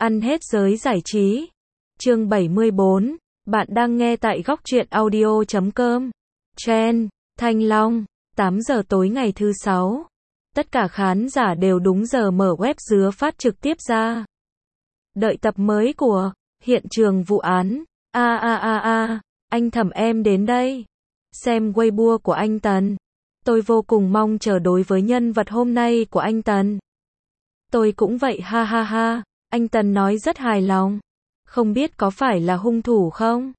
Ăn hết giới giải trí. Chương 74. Bạn đang nghe tại góc truyện audio.com. Trend, Thanh Long, 8 giờ tối ngày thứ 6. Tất cả khán giả đều đúng giờ mở web dứa phát trực tiếp ra. Đợi tập mới của Hiện trường vụ án. Anh Thẩm em đến đây. Xem Weibo của anh Tần. Tôi vô cùng mong chờ đối với nhân vật hôm nay của anh Tần. Tôi cũng vậy ha. Anh Tần nói rất hài lòng. Không biết có phải là hung thủ không?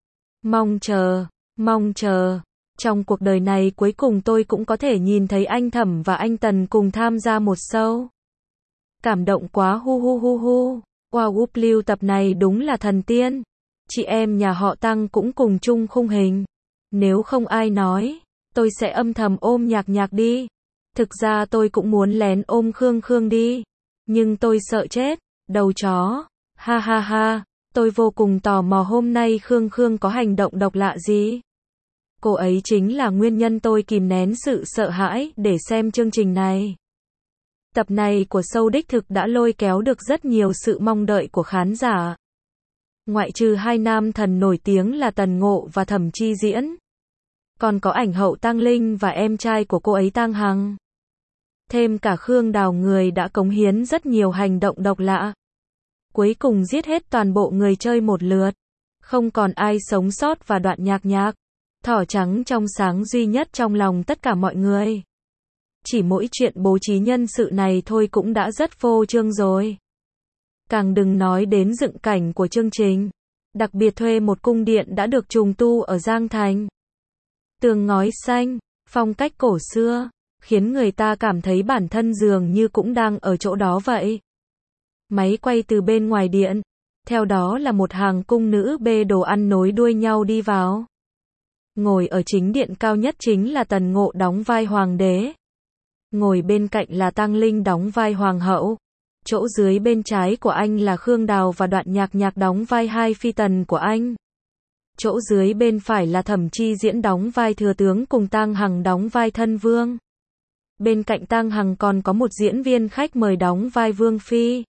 Mong chờ. Trong cuộc đời này cuối cùng tôi cũng có thể nhìn thấy anh Thẩm và anh Tần cùng tham gia một show. Cảm động quá hu. Wow, Lưu tập này đúng là thần tiên. Chị em nhà họ Tăng cũng cùng chung khung hình. Nếu không ai nói, tôi sẽ âm thầm ôm Nhạc đi. Thực ra tôi cũng muốn lén ôm Khương đi. Nhưng tôi sợ chết, đầu chó. Ha. Tôi vô cùng tò mò hôm nay Khương có hành động độc lạ gì. Cô ấy chính là nguyên nhân tôi kìm nén sự sợ hãi để xem chương trình này. Tập này của show đích thực đã lôi kéo được rất nhiều sự mong đợi của khán giả. Ngoại trừ hai nam thần nổi tiếng là Tần Ngộ và Thẩm Chi Diễn. Còn có ảnh hậu Tăng Linh và em trai của cô ấy Tăng Hằng. Thêm cả Khương Đào, người đã cống hiến rất nhiều hành động độc lạ. Cuối cùng giết hết toàn bộ người chơi một lượt. Không còn ai sống sót và đoạn Nhạc. Thỏ trắng trong sáng duy nhất trong lòng tất cả mọi người. Chỉ mỗi chuyện bố trí nhân sự này thôi cũng đã rất phô trương rồi. Càng đừng nói đến dựng cảnh của chương trình. Đặc biệt thuê một cung điện đã được trùng tu ở Giang Thành. Tường ngói xanh, phong cách cổ xưa, khiến người ta cảm thấy bản thân dường như cũng đang ở chỗ đó vậy. Máy quay từ bên ngoài điện, theo đó là một hàng cung nữ bê đồ ăn nối đuôi nhau đi vào. Ngồi ở chính điện cao nhất chính là Tần Ngộ đóng vai hoàng đế. Ngồi bên cạnh là Tăng Linh đóng vai hoàng hậu. Chỗ dưới bên trái của anh là Khương Đào và đoạn Nhạc đóng vai hai phi tần của anh. Chỗ dưới bên phải là Thẩm Chi Diễn đóng vai thừa tướng cùng Tăng Hằng đóng vai thân vương. Bên cạnh Tăng Hằng còn có một diễn viên khách mời đóng vai vương phi.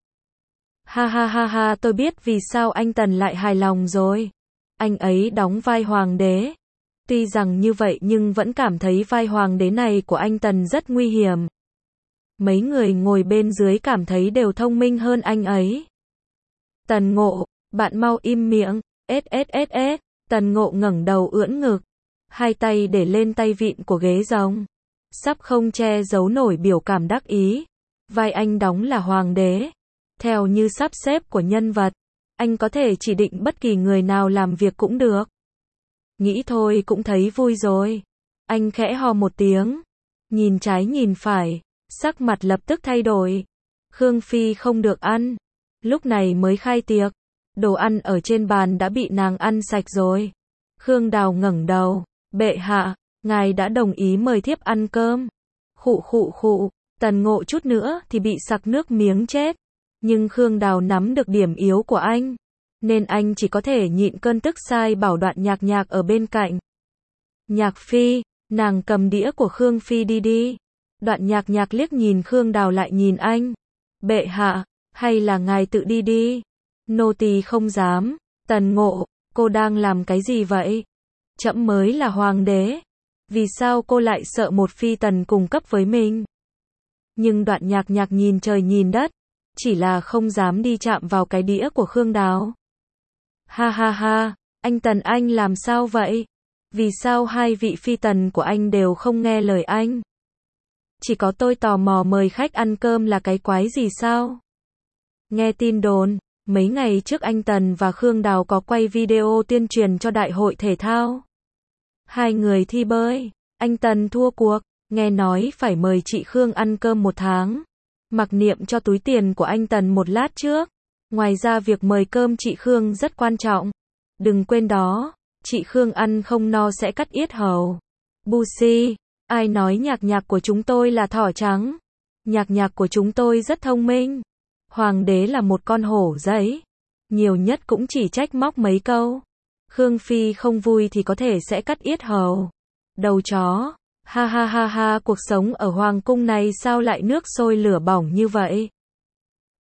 Ha, tôi biết vì sao anh Tần lại hài lòng rồi. Anh ấy đóng vai hoàng đế. Tuy rằng như vậy nhưng vẫn cảm thấy vai hoàng đế này của anh Tần rất nguy hiểm. Mấy người ngồi bên dưới cảm thấy đều thông minh hơn anh ấy. Tần Ngộ, bạn mau im miệng. Tần Ngộ ngẩng đầu ưỡn ngực. Hai tay để lên tay vịn của ghế rồng. Sắp không che giấu nổi biểu cảm đắc ý. Vai anh đóng là hoàng đế. Theo như sắp xếp của nhân vật, anh có thể chỉ định bất kỳ người nào làm việc cũng được. Nghĩ thôi cũng thấy vui rồi. Anh khẽ ho một tiếng. Nhìn trái nhìn phải. Sắc mặt lập tức thay đổi. Khương Phi không được ăn. Lúc này mới khai tiệc. Đồ ăn ở trên bàn đã bị nàng ăn sạch rồi. Khương Đào ngẩng đầu. Bệ hạ, ngài đã đồng ý mời thiếp ăn cơm. Khụ. Tần Ngộ chút nữa thì bị sặc nước miếng chết. Nhưng Khương Đào nắm được điểm yếu của anh. Nên anh chỉ có thể nhịn cơn tức sai bảo đoạn Nhạc ở bên cạnh. Nhạc Phi, nàng cầm đĩa của Khương Phi đi. Đoạn Nhạc liếc nhìn Khương Đào lại nhìn anh. Bệ hạ, hay là ngài tự đi. Nô tỳ không dám. Tần Ngộ, cô đang làm cái gì vậy? Trẫm mới là hoàng đế. Vì sao cô lại sợ một phi tần cùng cấp với mình? Nhưng đoạn Nhạc nhìn trời nhìn đất. Chỉ là không dám đi chạm vào cái đĩa của Khương Đào. Ha, anh Tần anh làm sao vậy? Vì sao hai vị phi tần của anh đều không nghe lời anh? Chỉ có tôi tò mò mời khách ăn cơm là cái quái gì sao? Nghe tin đồn, mấy ngày trước anh Tần và Khương Đào có quay video tuyên truyền cho đại hội thể thao. Hai người thi bơi, anh Tần thua cuộc, nghe nói phải mời chị Khương ăn cơm 1 tháng. Mặc niệm cho túi tiền của anh Tần một lát trước. Ngoài ra việc mời cơm chị Khương rất quan trọng. Đừng quên đó, chị Khương ăn không no sẽ cắt yết hầu. Busi, ai nói Nhạc của chúng tôi là thỏ trắng? Nhạc của chúng tôi rất thông minh. Hoàng đế là một con hổ giấy. Nhiều nhất cũng chỉ trách móc mấy câu. Khương Phi không vui thì có thể sẽ cắt yết hầu. Đầu chó. Ha, cuộc sống ở hoàng cung này sao lại nước sôi lửa bỏng như vậy?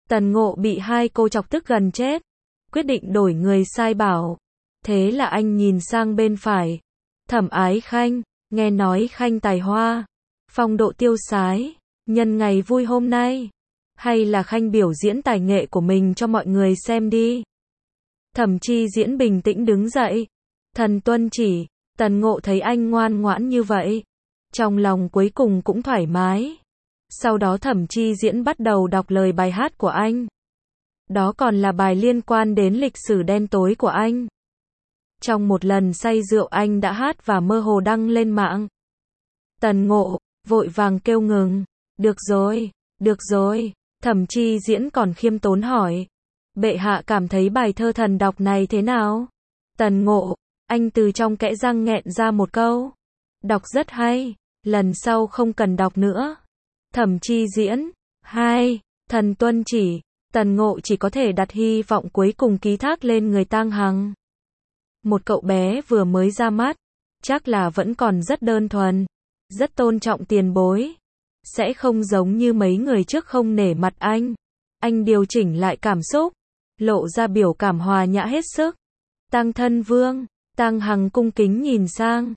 Tần Ngộ bị hai cô chọc tức gần chết, quyết định đổi người sai bảo. Thế là anh nhìn sang bên phải. Thẩm Ái Khanh, nghe nói Khanh tài hoa, phong độ tiêu sái, nhân ngày vui hôm nay, hay là Khanh biểu diễn tài nghệ của mình cho mọi người xem đi. Thẩm Chi Diễn bình tĩnh đứng dậy. Thần tuân chỉ. Tần Ngộ thấy anh ngoan ngoãn như vậy, trong lòng cuối cùng cũng thoải mái. Sau đó Thẩm Chi Diễn bắt đầu đọc lời bài hát của anh. Đó còn là bài liên quan đến lịch sử đen tối của anh. Trong một lần say rượu anh đã hát và mơ hồ đăng lên mạng. Tần Ngộ vội vàng kêu ngừng. Được rồi, được rồi. Thẩm Chi Diễn còn khiêm tốn hỏi. Bệ hạ cảm thấy bài thơ thần đọc này thế nào? Tần Ngộ, anh từ trong kẽ răng nghẹn ra một câu. Đọc rất hay, lần sau không cần đọc nữa. Thẩm Chi Diễn, hai, thần tuân chỉ. Tần Ngộ chỉ có thể đặt hy vọng cuối cùng ký thác lên người Tang Hằng. Một cậu bé vừa mới ra mắt, chắc là vẫn còn rất đơn thuần, rất tôn trọng tiền bối. Sẽ không giống như mấy người trước không nể mặt anh. Anh điều chỉnh lại cảm xúc, lộ ra biểu cảm hòa nhã hết sức. Tang thân vương, Tang Hằng cung kính nhìn sang.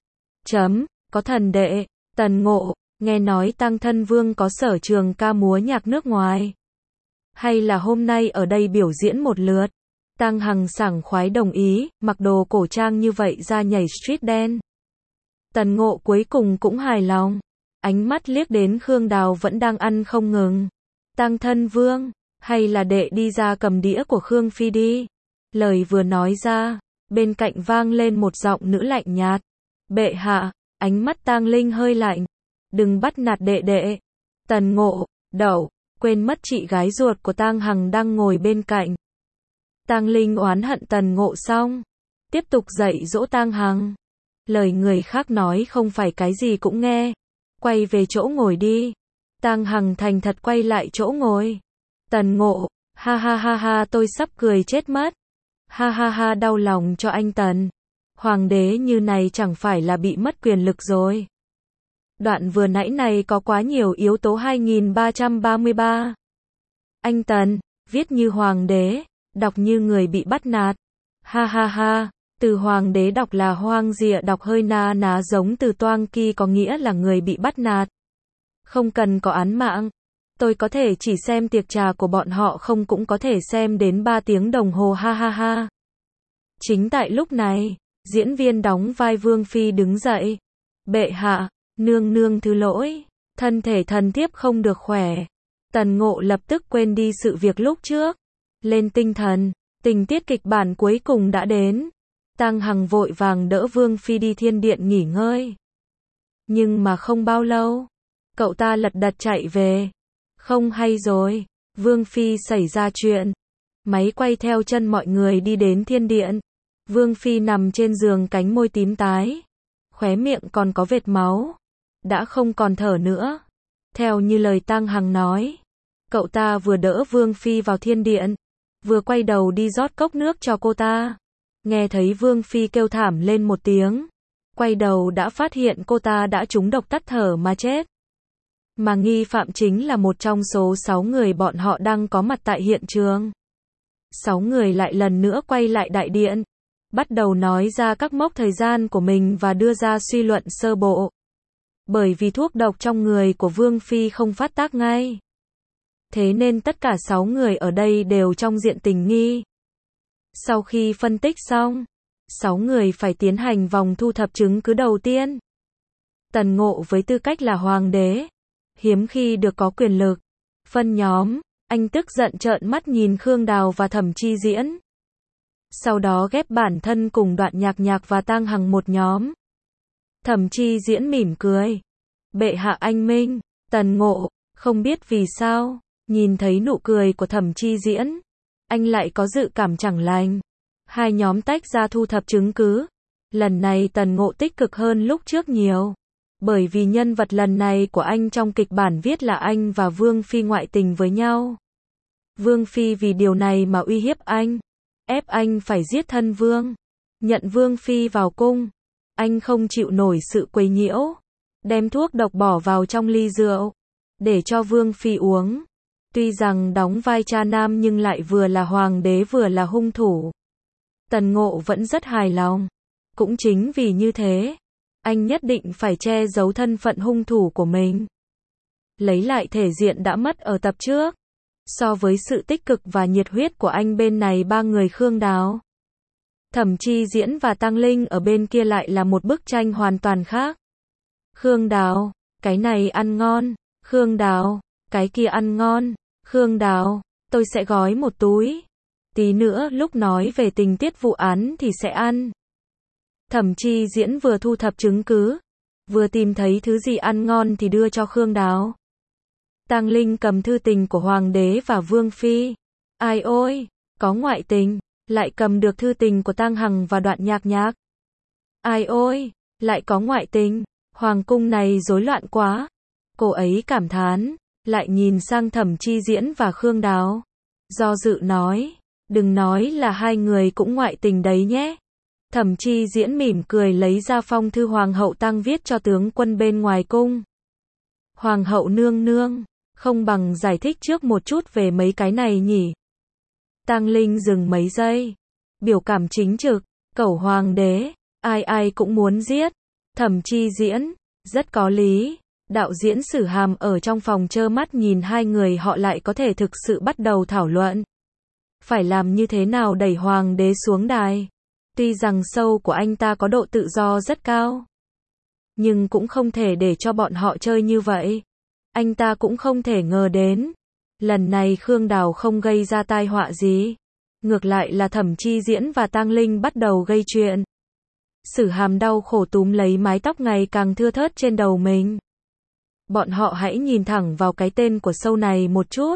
Có thần đệ. Tần Ngộ, nghe nói Tang thân vương có sở trường ca múa nhạc nước ngoài. Hay là hôm nay ở đây biểu diễn một lượt? Tang Hằng sảng khoái đồng ý, mặc đồ cổ trang như vậy ra nhảy street dance. Tần Ngộ cuối cùng cũng hài lòng. Ánh mắt liếc đến Khương Đào vẫn đang ăn không ngừng. Tang thân vương, hay là đệ đi ra cầm đĩa của Khương Phi đi. Lời vừa nói ra, bên cạnh vang lên một giọng nữ lạnh nhạt. Bệ hạ, ánh mắt Tang Linh hơi lạnh. Đừng bắt nạt đệ đệ. Tần Ngộ, đậu, quên mất chị gái ruột của Tang Hằng đang ngồi bên cạnh. Tang Linh oán hận Tần Ngộ xong, tiếp tục dạy dỗ Tang Hằng. Lời người khác nói không phải cái gì cũng nghe. Quay về chỗ ngồi đi. Tang Hằng thành thật quay lại chỗ ngồi. Tần Ngộ, ha ha ha ha, tôi sắp cười chết mất. Ha ha ha, đau lòng cho anh Tần. Hoàng đế như này chẳng phải là bị mất quyền lực rồi. Đoạn vừa nãy này có quá nhiều yếu tố. 2333. Anh Tần, viết như hoàng đế, đọc như người bị bắt nạt. Ha ha ha, từ hoàng đế đọc là hoang dịa, đọc hơi na ná giống từ toang ki có nghĩa là người bị bắt nạt. Không cần có án mạng. Tôi có thể chỉ xem tiệc trà của bọn họ không cũng có thể xem đến 3 tiếng đồng hồ, ha ha ha. Chính tại lúc này, diễn viên đóng vai Vương Phi đứng dậy. Bệ hạ, nương nương thứ lỗi, thân thể thần thiếp không được khỏe. Tần Ngộ lập tức quên đi sự việc lúc trước. Lên tinh thần, tình tiết kịch bản cuối cùng đã đến. Tang Hằng vội vàng đỡ Vương Phi đi thiên điện nghỉ ngơi. Nhưng mà không bao lâu, cậu ta lật đật chạy về. Không hay rồi, Vương Phi xảy ra chuyện. Máy quay theo chân mọi người đi đến thiên điện. Vương Phi nằm trên giường, cánh môi tím tái, khóe miệng còn có vệt máu, đã không còn thở nữa. Theo như lời Tang Hằng nói, cậu ta vừa đỡ Vương Phi vào thiên điện, vừa quay đầu đi rót cốc nước cho cô ta. Nghe thấy Vương Phi kêu thảm lên một tiếng, quay đầu đã phát hiện cô ta đã trúng độc tắt thở mà chết. Mà nghi phạm chính là một trong số 6 người bọn họ đang có mặt tại hiện trường. 6 người lại lần nữa quay lại đại điện, bắt đầu nói ra các mốc thời gian của mình và đưa ra suy luận sơ bộ. Bởi vì thuốc độc trong người của Vương Phi không phát tác ngay, thế nên tất cả 6 người ở đây đều trong diện tình nghi. Sau khi phân tích xong, 6 người phải tiến hành vòng thu thập chứng cứ đầu tiên. Tần Ngộ với tư cách là hoàng đế, hiếm khi được có quyền lực phân nhóm, anh tức giận trợn mắt nhìn Khương Đào và Thẩm Chi Diễn. Sau đó ghép bản thân cùng Đoạn Nhạc và Tang Hằng một nhóm. Thẩm Chi Diễn mỉm cười. Bệ hạ anh minh. Tần Ngộ, không biết vì sao, nhìn thấy nụ cười của Thẩm Chi Diễn, anh lại có dự cảm chẳng lành. Hai nhóm tách ra thu thập chứng cứ. Lần này Tần Ngộ tích cực hơn lúc trước nhiều. Bởi vì nhân vật lần này của anh trong kịch bản viết là anh và Vương Phi ngoại tình với nhau. Vương Phi vì điều này mà uy hiếp anh, ép anh phải giết thân Vương, nhận Vương Phi vào cung. Anh không chịu nổi sự quấy nhiễu, đem thuốc độc bỏ vào trong ly rượu, để cho Vương Phi uống. Tuy rằng đóng vai cha nam nhưng lại vừa là hoàng đế vừa là hung thủ. Tần Ngộ vẫn rất hài lòng. Cũng chính vì như thế, anh nhất định phải che giấu thân phận hung thủ của mình. Lấy lại thể diện đã mất ở tập trước. So với sự tích cực và nhiệt huyết của anh bên này ba người Khương Đào, Thẩm Chi Diễn và Tăng Linh ở bên kia lại là một bức tranh hoàn toàn khác. Khương Đào, cái này ăn ngon. Khương Đào, cái kia ăn ngon. Khương Đào, tôi sẽ gói một túi. Tí nữa lúc nói về tình tiết vụ án thì sẽ ăn. Thẩm Chi Diễn vừa thu thập chứng cứ, vừa tìm thấy thứ gì ăn ngon thì đưa cho Khương Đào. Tăng Linh cầm thư tình của Hoàng đế và Vương Phi. Ai ôi, có ngoại tình, lại cầm được thư tình của Tăng Hằng và Đoạn Nhạc Nhạc. Ai ôi, lại có ngoại tình, Hoàng cung này rối loạn quá. Cô ấy cảm thán, lại nhìn sang Thẩm Chi Diễn và Khương Đào. Do dự nói, đừng nói là hai người cũng ngoại tình đấy nhé. Thẩm Chi Diễn mỉm cười lấy ra phong thư Hoàng hậu Tăng viết cho tướng quân bên ngoài cung. Hoàng hậu nương nương, không bằng giải thích trước một chút về mấy cái này nhỉ. Tăng Linh dừng mấy giây, biểu cảm chính trực, cẩu hoàng đế, ai ai cũng muốn giết. Thẩm Chi Diễn, rất có lý. Đạo diễn Sử Hàm ở trong phòng trơ mắt nhìn hai người họ lại có thể thực sự bắt đầu thảo luận. Phải làm như thế nào đẩy hoàng đế xuống đài. Tuy rằng show của anh ta có độ tự do rất cao, nhưng cũng không thể để cho bọn họ chơi như vậy. Anh ta cũng không thể ngờ đến, lần này Khương Đào không gây ra tai họa gì. Ngược lại là Thẩm Chi Diễn và Tăng Linh bắt đầu gây chuyện. Sử Hàm đau khổ túm lấy mái tóc ngày càng thưa thớt trên đầu mình. Bọn họ hãy nhìn thẳng vào cái tên của show này một chút.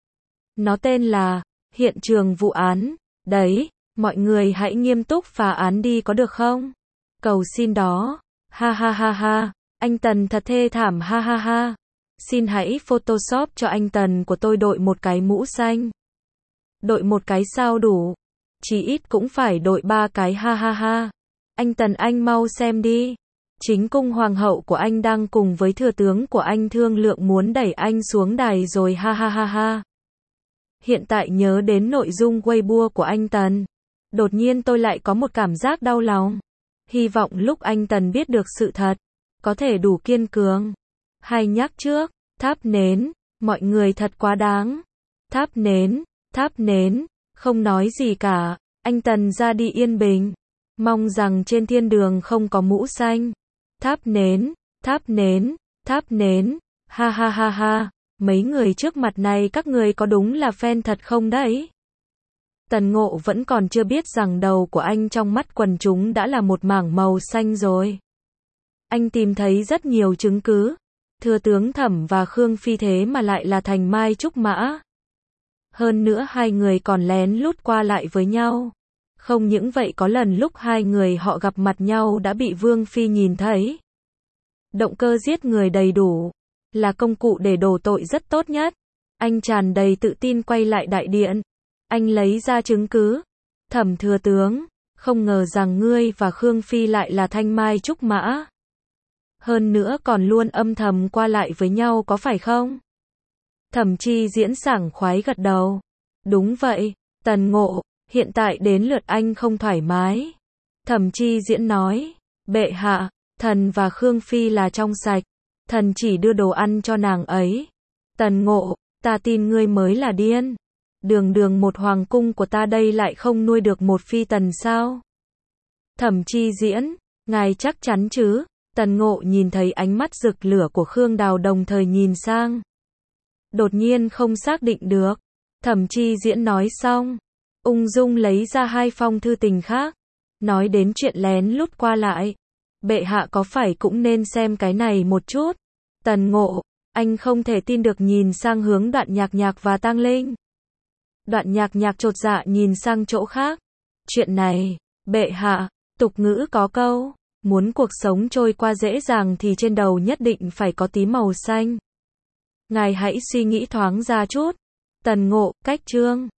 Nó tên là Hiện trường vụ án. Đấy, mọi người hãy nghiêm túc phá án đi có được không? Cầu xin đó. Ha ha ha ha, anh Tần thật thê thảm ha ha ha. Xin hãy photoshop cho anh Tần của tôi đội một cái mũ xanh. Đội một cái sao đủ? Chỉ ít cũng phải đội 3 cái ha ha ha. Anh Tần anh mau xem đi. Chính cung hoàng hậu của anh đang cùng với thừa tướng của anh thương lượng muốn đẩy anh xuống đài rồi ha ha ha ha. Hiện tại nhớ đến nội dung Weibo của anh Tần, đột nhiên tôi lại có một cảm giác đau lòng. Hy vọng lúc anh Tần biết được sự thật, có thể đủ kiên cường. Hay nhắc trước, thắp nến, mọi người thật quá đáng. Thắp nến, không nói gì cả, anh Tần ra đi yên bình. Mong rằng trên thiên đường không có mũ xanh. Thắp nến, ha ha ha ha, mấy người trước mặt này các người có đúng là fan thật không đấy? Tần Ngộ vẫn còn chưa biết rằng đầu của anh trong mắt quần chúng đã là một mảng màu xanh rồi. Anh tìm thấy rất nhiều chứng cứ, thừa tướng Thẩm và Khương Phi thế mà lại là thành mai trúc mã. Hơn nữa hai người còn lén lút qua lại với nhau. Không những vậy có lần lúc hai người họ gặp mặt nhau đã bị Vương Phi nhìn thấy. Động cơ giết người đầy đủ, là công cụ để đổ tội rất tốt nhất. Anh tràn đầy tự tin quay lại đại điện. Anh lấy ra chứng cứ. Thẩm thừa tướng, không ngờ rằng ngươi và Khương Phi lại là thanh mai trúc mã. Hơn nữa còn luôn âm thầm qua lại với nhau có phải không? Thẩm Chi Diễn sảng khoái gật đầu. Đúng vậy, Tần Ngộ, hiện tại đến lượt anh không thoải mái. Thẩm Chi Diễn nói, bệ hạ, thần và Khương Phi là trong sạch. Thần chỉ đưa đồ ăn cho nàng ấy. Tần Ngộ, ta tin ngươi mới là điên. Đường một hoàng cung của ta đây lại không nuôi được một phi tần sao? Thẩm Chi Diễn, ngài chắc chắn chứ? Tần Ngộ nhìn thấy ánh mắt rực lửa của Khương Đào đồng thời nhìn sang. Đột nhiên không xác định được. Thẩm Chi Diễn nói xong, ung dung lấy ra hai phong thư tình khác. Nói đến chuyện lén lút qua lại. Bệ hạ có phải cũng nên xem cái này một chút? Tần Ngộ, anh không thể tin được nhìn sang hướng Đoạn Nhạc Nhạc và Tăng Linh. Đoạn Nhạc Nhạc chột dạ nhìn sang chỗ khác. Chuyện này, bệ hạ, tục ngữ có câu, muốn cuộc sống trôi qua dễ dàng thì trên đầu nhất định phải có tí màu xanh. Ngài hãy suy nghĩ thoáng ra chút. Tần Ngộ, cách chương.